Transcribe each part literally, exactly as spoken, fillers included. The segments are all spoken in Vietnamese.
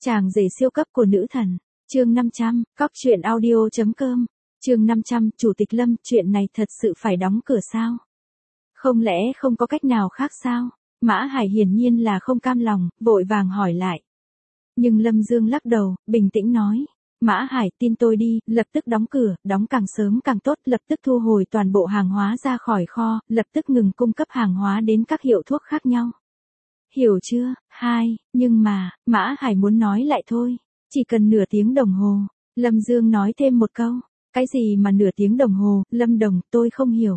Chàng rể siêu cấp của nữ thần. Chương năm trăm, cóc truyện audio chấm com. Chương năm trăm, Chủ tịch Lâm, chuyện này thật sự phải đóng cửa sao? Không lẽ không có cách nào khác sao? Mã Hải hiển nhiên là không cam lòng, vội vàng hỏi lại. Nhưng Lâm Dương lắc đầu, bình tĩnh nói. Mã Hải, tin tôi đi, lập tức đóng cửa, đóng càng sớm càng tốt, lập tức thu hồi toàn bộ hàng hóa ra khỏi kho, lập tức ngừng cung cấp hàng hóa đến các hiệu thuốc khác nhau. Hiểu chưa? Hai, nhưng mà, Mã Hải muốn nói lại thôi. Chỉ cần nửa tiếng đồng hồ. Lâm Dương nói thêm một câu. Cái gì mà nửa tiếng đồng hồ, Lâm Đồng, tôi không hiểu.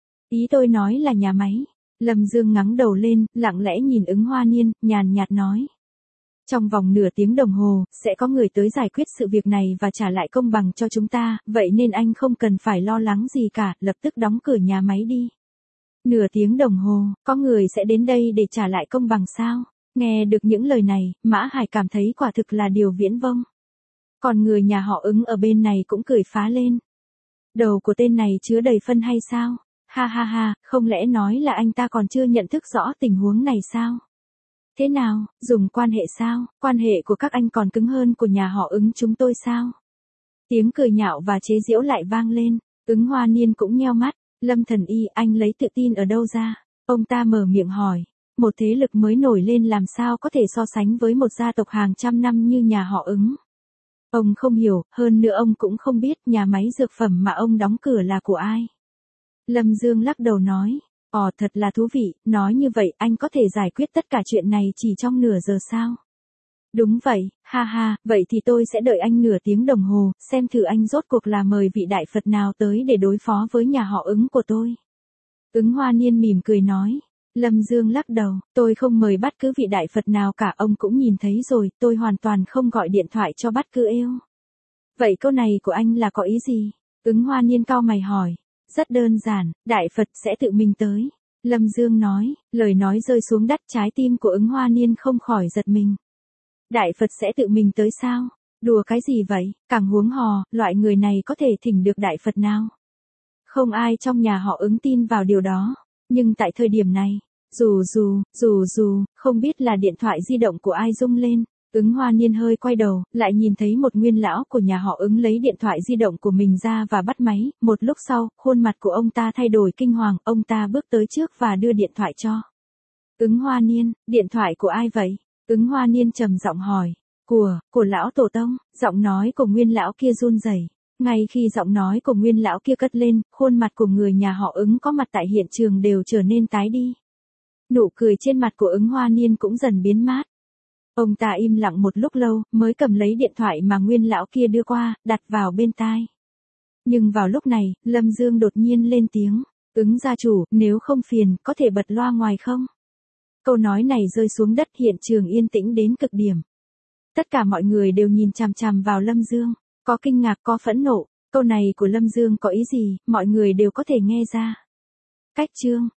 Ý tôi nói là nhà máy. Lâm Dương ngẩng đầu lên, lặng lẽ nhìn Ứng Hoa Niên, nhàn nhạt nói. Trong vòng nửa tiếng đồng hồ, sẽ có người tới giải quyết sự việc này và trả lại công bằng cho chúng ta, vậy nên anh không cần phải lo lắng gì cả, lập tức đóng cửa nhà máy đi. Nửa tiếng đồng hồ, có người sẽ đến đây để trả lại công bằng sao? Nghe được những lời này, Mã Hải cảm thấy quả thực là điều viễn vông. Còn người nhà họ Ứng ở bên này cũng cười phá lên. Đầu của tên này chứa đầy phân hay sao? Ha ha ha, không lẽ nói là anh ta còn chưa nhận thức rõ tình huống này sao? Thế nào, dùng quan hệ sao? Quan hệ của các anh còn cứng hơn của nhà họ Ứng chúng tôi sao? Tiếng cười nhạo và chế giễu lại vang lên. Ứng Hoa Niên cũng nheo mắt. Lâm Thần Y, anh lấy tự tin ở đâu ra? Ông ta mở miệng hỏi. Một thế lực mới nổi lên làm sao có thể so sánh với một gia tộc hàng trăm năm như nhà họ Ứng? Ông không hiểu, hơn nữa ông cũng không biết nhà máy dược phẩm mà ông đóng cửa là của ai. Lâm Dương lắc đầu nói. Ồ, thật là thú vị, nói như vậy anh có thể giải quyết tất cả chuyện này chỉ trong nửa giờ sao? Đúng vậy, ha ha, vậy thì tôi sẽ đợi anh nửa tiếng đồng hồ, xem thử anh rốt cuộc là mời vị đại Phật nào tới để đối phó với nhà họ Ứng của tôi. Ứng Hoa Niên mỉm cười nói. Lâm Dương lắc đầu, tôi không mời bất cứ vị đại Phật nào cả, ông cũng nhìn thấy rồi, tôi hoàn toàn không gọi điện thoại cho bất cứ êu. Vậy câu này của anh là có ý gì? Ứng Hoa Niên cau mày hỏi. Rất đơn giản, đại Phật sẽ tự mình tới. Lâm Dương nói, lời nói rơi xuống đất, trái tim của Ứng Hoa Niên không khỏi giật mình. Đại Phật sẽ tự mình tới sao? Đùa cái gì vậy? Càng huống hồ, loại người này có thể thỉnh được đại Phật nào? Không ai trong nhà họ Ứng tin vào điều đó. Nhưng tại thời điểm này, dù dù, dù dù, không biết là điện thoại di động của ai rung lên. Ứng Hoa Niên hơi quay đầu, lại nhìn thấy một nguyên lão của nhà họ Ứng lấy điện thoại di động của mình ra và bắt máy. Một lúc sau, khuôn mặt của ông ta thay đổi kinh hoàng, ông ta bước tới trước và đưa điện thoại cho. Ứng Hoa Niên, điện thoại của ai vậy? Ứng Hoa Niên trầm giọng hỏi. Của, của lão tổ tông. Giọng nói của nguyên lão kia run rẩy. Ngay khi giọng nói của nguyên lão kia cất lên, khuôn mặt của người nhà họ Ứng có mặt tại hiện trường đều trở nên tái đi. Nụ cười trên mặt của Ứng Hoa Niên cũng dần biến mất. Ông ta im lặng một lúc lâu, mới cầm lấy điện thoại mà nguyên lão kia đưa qua, đặt vào bên tai. Nhưng vào lúc này, Lâm Dương đột nhiên lên tiếng. Ứng gia chủ, nếu không phiền, có thể bật loa ngoài không? Câu nói này rơi xuống đất, hiện trường yên tĩnh đến cực điểm. Tất cả mọi người đều nhìn chằm chằm vào Lâm Dương, có kinh ngạc, có phẫn nộ. Câu này của Lâm Dương có ý gì, mọi người đều có thể nghe ra. Cách chương.